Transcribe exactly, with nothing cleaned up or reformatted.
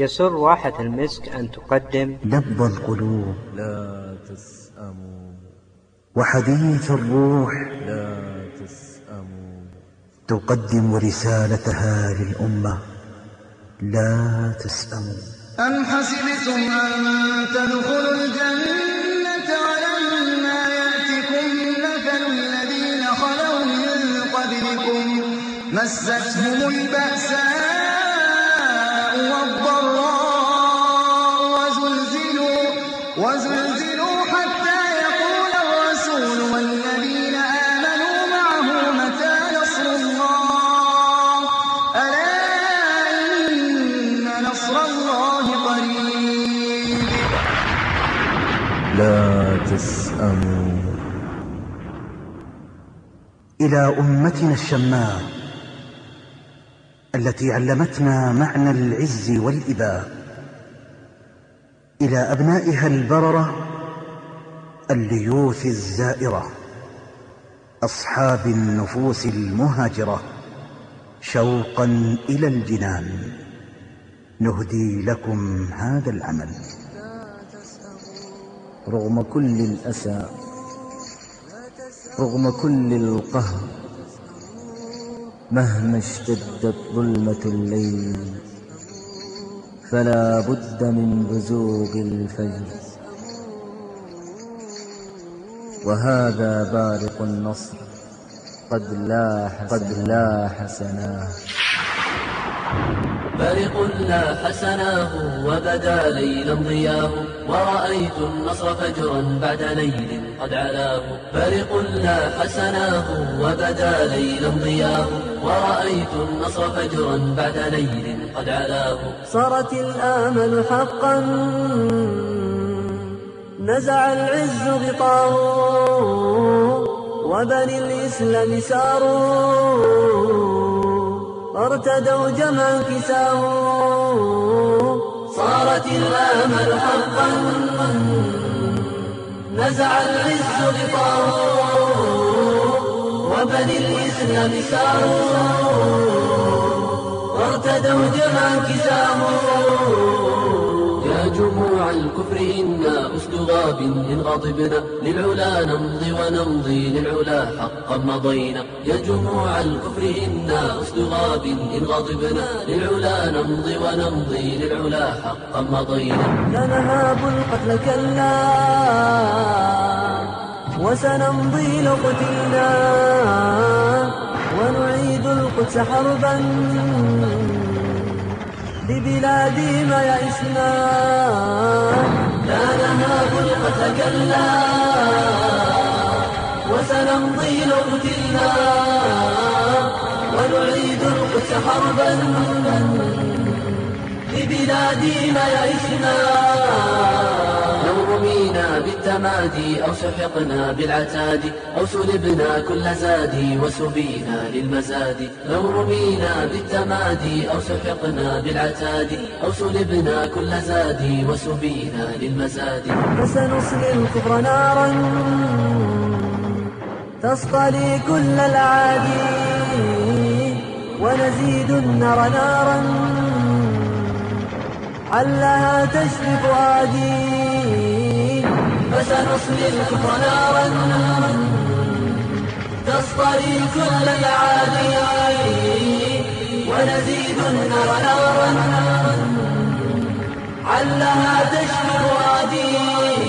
يسر واحة المسك أن تقدم نبض القلوب لا تسأموا، وحديث الروح لا تسأموا، تقدم رسالتها للأمة لا تسأموا. أم حسبتم أن تدخلوا الجنة ولما يأتكم مثل الذين خلوا من قبلكم مستهم البأساء والضراء وزلزلوا, وزلزلوا حتى يقول الرسول والذين آمنوا معه متى نصر الله ألا إن نصر الله قريب. لا تسأموا. إلى أمتنا الشماء التي علمتنا معنى العز والإباء، إلى أبنائها البررة الليوث الزائرة أصحاب النفوس المهاجرة، شوقا إلى الجنان نهدي لكم هذا العمل. رغم كل الأسى، رغم كل القهر، مهما اشتدت ظلمة الليل فلا بد من بزوغ الفجر، وهذا بارق النصر قد لاح قد لاح سناه. بارق لاح سناه وبدا ليلا ضياه، ورأيت النصر فجرا بعد ليل قد علاه. بارق لاح سناه وبدا ليلا ضياه، ورأيت النصر فجرا بعد ليل قد علاه. صارت الآمل حقا نزع العز غطاه، وبني الإسلام ساروا ارتدوا جمعا كساه. صارت الآمل حقا نزع العز غطاه، وبني الإسلام ساروا وارتدوا جمعا كساه. يا جموع الكفر إنا أسد غاب إن غضبنا للعلا نمضي ونمضي للعلا حقا مضينا. يا جموع الكفر إنا أسد غاب إن غضبنا للعلا نمضي ونمضي للعلا حقا مضينا. لا نهاب القتل كلا وسنمضي لو قتلنا، ونعيد القدس حربا ببلادي ما يئسنا. لا نهاب القتل كلا وسنمضي لو قتلنا، ونعيد القدس حربا ببلادي ما يئسنا. لو رمينا بالتمادي أو سحقنا بالعتاد، أو سلبنا كل زادي وسبينا للمزاد. لو رمينا بالتمادي أو سحقنا بالعتاد، أو سلبنا كل زادي وسبينا للمزاد. فسنصلي الكفر نارا تصطلي كل الأعادي، ونزيد النار نارا علها تشفي فؤادي. فسنصلي الكفر نارا تصطلي كل الأعادي، ونزيد النار نارا علها تشفي فؤادي.